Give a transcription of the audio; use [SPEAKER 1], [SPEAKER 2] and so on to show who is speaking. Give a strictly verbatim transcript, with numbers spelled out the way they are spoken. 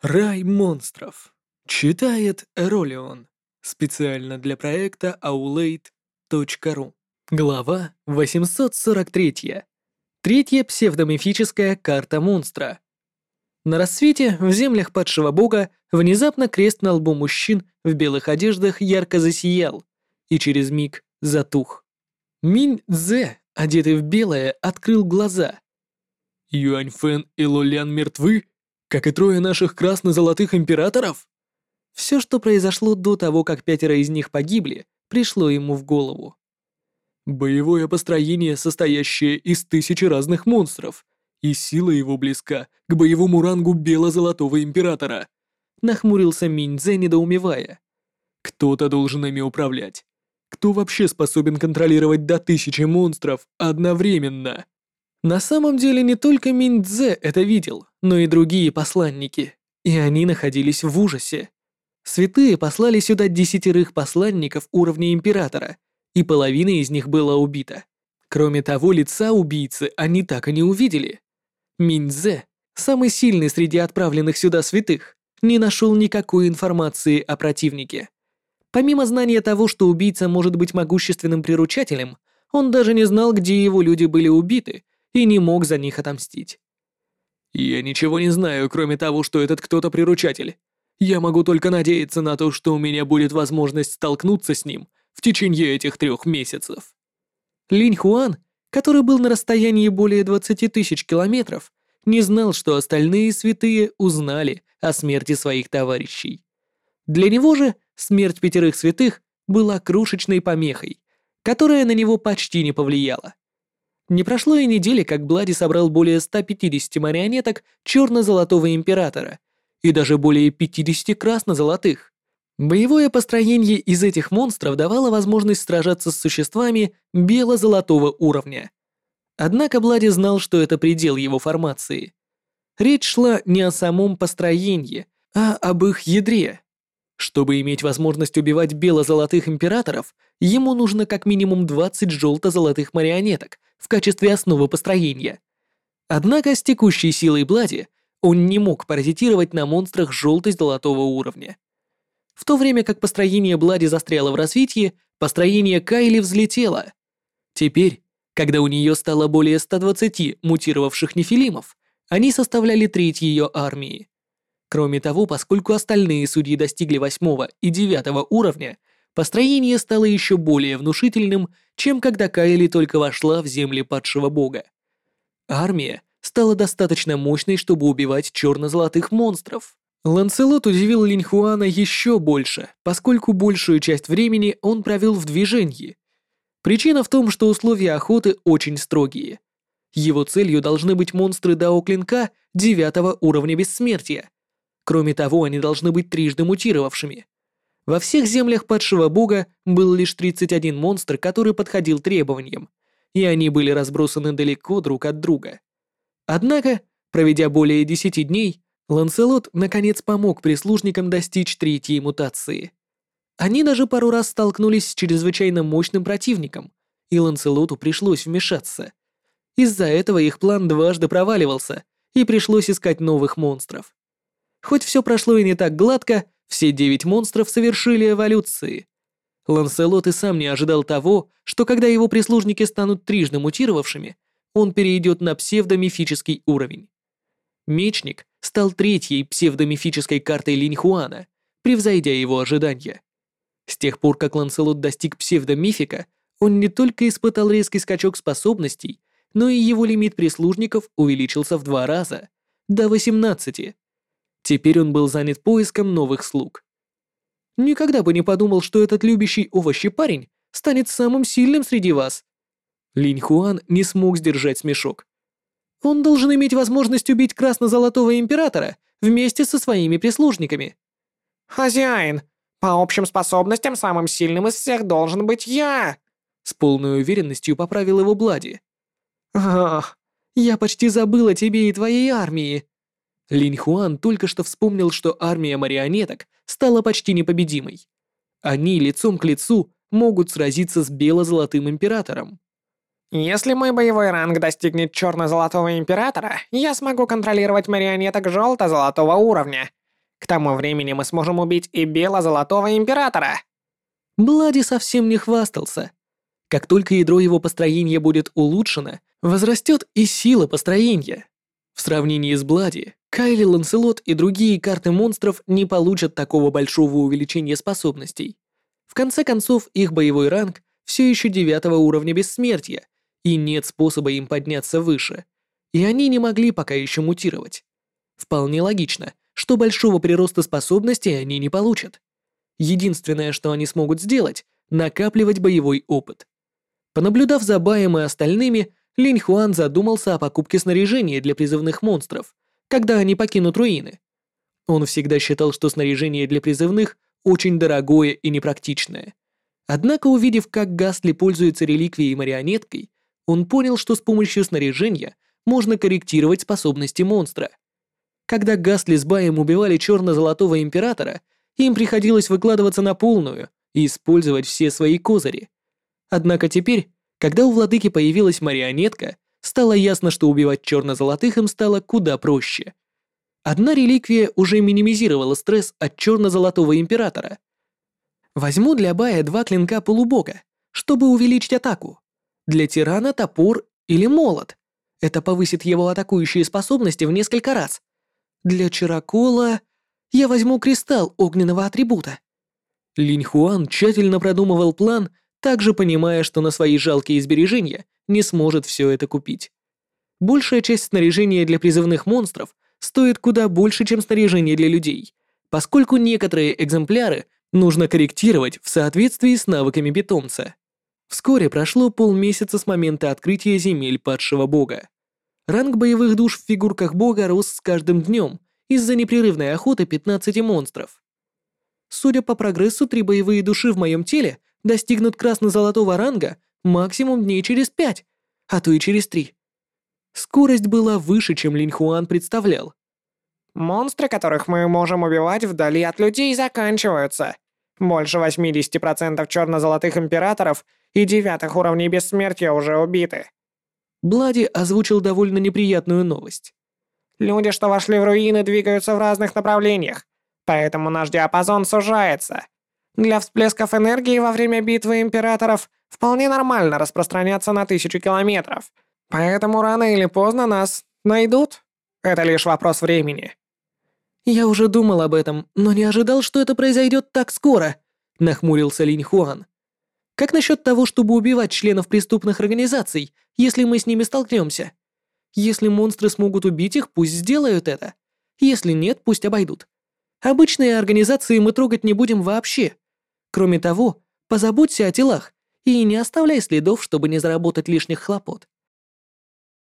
[SPEAKER 1] Рай монстров. Читает Эролион. Специально для проекта аулейт точка ру. Глава восемьсот сорок три. Третья псевдомифическая карта монстра. На рассвете в землях падшего бога внезапно крест на лбу мужчин в белых одеждах ярко засиял и через миг затух. Минь Цзэ, одетый в белое, открыл глаза. Юань Фэн и Лолян мертвы? Как и трое наших красно-золотых императоров? Все, что произошло до того, как пятеро из них погибли, пришло ему в голову. Боевое построение, состоящее из тысячи разных монстров, и сила его близка к боевому рангу бело-золотого императора. Нахмурился Минь-Цзэ, недоумевая. Кто-то должен ими управлять. Кто вообще способен контролировать до тысячи монстров одновременно? На самом деле не только Минь-Цзэ это видел, но и другие посланники, и они находились в ужасе. Святые послали сюда десятерых посланников уровня императора, и половина из них была убита. Кроме того, лица убийцы они так и не увидели. Минь-Цзэ, самый сильный среди отправленных сюда святых, не нашел никакой информации о противнике. Помимо знания того, что убийца может быть могущественным приручателем, он даже не знал, где его люди были убиты, и не мог за них отомстить. «Я ничего не знаю, кроме того, что этот кто-то приручатель. Я могу только надеяться на то, что у меня будет возможность столкнуться с ним в течение этих трех месяцев». Линь Хуан, который был на расстоянии более двадцати тысяч километров, не знал, что остальные святые узнали о смерти своих товарищей. Для него же смерть пятерых святых была крошечной помехой, которая на него почти не повлияла. Не прошло и недели, как Блади собрал более ста пятидесяти марионеток черно-золотого императора и даже более пятидесяти красно-золотых. Боевое построение из этих монстров давало возможность сражаться с существами бело-золотого уровня. Однако Блади знал, что это предел его формации. Речь шла не о самом построении, а об их ядре. Чтобы иметь возможность убивать бело-золотых императоров, ему нужно как минимум двадцать желто-золотых марионеток в качестве основы построения. Однако с текущей силой Блади он не мог паразитировать на монстрах желто-золотого уровня. В то время как построение Блади застряло в развитии, построение Кайли взлетело. Теперь, когда у нее стало более ста двадцати мутировавших нефилимов, они составляли треть ее армии. Кроме того, поскольку остальные судьи достигли восьмого и девятого уровня, построение стало еще более внушительным, чем когда Кайли только вошла в земли падшего бога. Армия стала достаточно мощной, чтобы убивать черно-золотых монстров. Ланселот удивил Линь Хуана еще больше, поскольку большую часть времени он провел в движении. Причина в том, что условия охоты очень строгие. Его целью должны быть монстры Дао Клинка девятого уровня бессмертия. Кроме того, они должны быть трижды мутировавшими. Во всех землях падшего бога был лишь тридцать один монстр, который подходил требованиям, и они были разбросаны далеко друг от друга. Однако, проведя более десяти дней, Ланселот наконец помог прислужникам достичь третьей мутации. Они даже пару раз столкнулись с чрезвычайно мощным противником, и Ланселоту пришлось вмешаться. Из-за этого их план дважды проваливался, и пришлось искать новых монстров. Хоть все прошло и не так гладко, все девять монстров совершили эволюции. Ланселот и сам не ожидал того, что когда его прислужники станут трижды мутировавшими, он перейдет на псевдомифический уровень. Мечник стал третьей псевдомифической картой Линь Хуана, превзойдя его ожидания. С тех пор, как Ланселот достиг псевдомифика, он не только испытал резкий скачок способностей, но и его лимит прислужников увеличился в два раза, до восемнадцати. Теперь он был занят поиском новых слуг. Никогда бы не подумал, что этот любящий овощи парень станет самым сильным среди вас. Линь Хуан не смог сдержать смешок. Он должен иметь возможность убить красно-золотого императора вместе со своими прислужниками.
[SPEAKER 2] «Хозяин, по общим способностям самым сильным из всех должен быть я!»
[SPEAKER 1] С полной уверенностью поправил его Блади. «Ах, я почти забыл о тебе и твоей армии!» Линь Хуан только что вспомнил, что армия марионеток стала почти непобедимой. Они лицом к лицу могут сразиться с бело-золотым императором.
[SPEAKER 2] «Если мой боевой ранг достигнет черно-золотого императора, я смогу контролировать марионеток желто-золотого уровня. К тому времени мы сможем убить и бело-золотого императора.
[SPEAKER 1] Блади совсем не хвастался. Как только ядро его построения будет улучшено, возрастет и сила построения. В сравнении с Блади, Кайли, Ланселот и другие карты монстров не получат такого большого увеличения способностей. В конце концов, их боевой ранг все еще девятого уровня бессмертия, и нет способа им подняться выше. И они не могли пока еще мутировать. Вполне логично, что большого прироста способностей они не получат. Единственное, что они смогут сделать — накапливать боевой опыт. Понаблюдав за Баем и остальными, Линь Хуан задумался о покупке снаряжения для призывных монстров, когда они покинут руины. Он всегда считал, что снаряжение для призывных очень дорогое и непрактичное. Однако, увидев, как Гастли пользуется реликвией и марионеткой, он понял, что с помощью снаряжения можно корректировать способности монстра. Когда Гастли с Баем убивали черно-золотого императора, им приходилось выкладываться на полную и использовать все свои козыри. Однако теперь, когда у владыки появилась марионетка, стало ясно, что убивать черно-золотых им стало куда проще. Одна реликвия уже минимизировала стресс от черно-золотого императора. Возьму для Бая два клинка полубога, чтобы увеличить атаку. Для тирана топор или молот. Это повысит его атакующие способности в несколько раз. Для чарокола я возьму кристалл огненного атрибута. Линь Хуан тщательно продумывал план, также понимая, что на свои жалкие сбережения не сможет все это купить. Большая часть снаряжения для призывных монстров стоит куда больше, чем снаряжение для людей, поскольку некоторые экземпляры нужно корректировать в соответствии с навыками питомца. Вскоре прошло полмесяца с момента открытия земель падшего бога. Ранг боевых душ в фигурках бога рос с каждым днем из-за непрерывной охоты пятнадцати монстров. Судя по прогрессу, три боевые души в моем теле достигнут красно-золотого ранга максимум дней через пять, а то и через три. Скорость была выше, чем Линь Хуан представлял.
[SPEAKER 2] Монстры, которых мы можем убивать вдали от людей, заканчиваются. Больше восемьдесят процентов черно-золотых императоров и девятых уровней бессмертия уже убиты.
[SPEAKER 1] Блади озвучил довольно неприятную новость.
[SPEAKER 2] Люди, что вошли в руины, двигаются в разных направлениях, поэтому наш диапазон сужается. Для всплесков энергии во время битвы императоров вполне нормально распространяться на тысячу километров, поэтому рано или поздно нас найдут. Это лишь вопрос времени.
[SPEAKER 1] Я уже думал об этом, но не ожидал, что это произойдет так скоро, нахмурился Линь Хуан. Как насчет того, чтобы убивать членов преступных организаций, если мы с ними столкнемся? Если монстры смогут убить их, пусть сделают это. Если нет, пусть обойдут. Обычные организации мы трогать не будем вообще. Кроме того, позаботься о телах и не оставляй следов, чтобы не заработать лишних хлопот.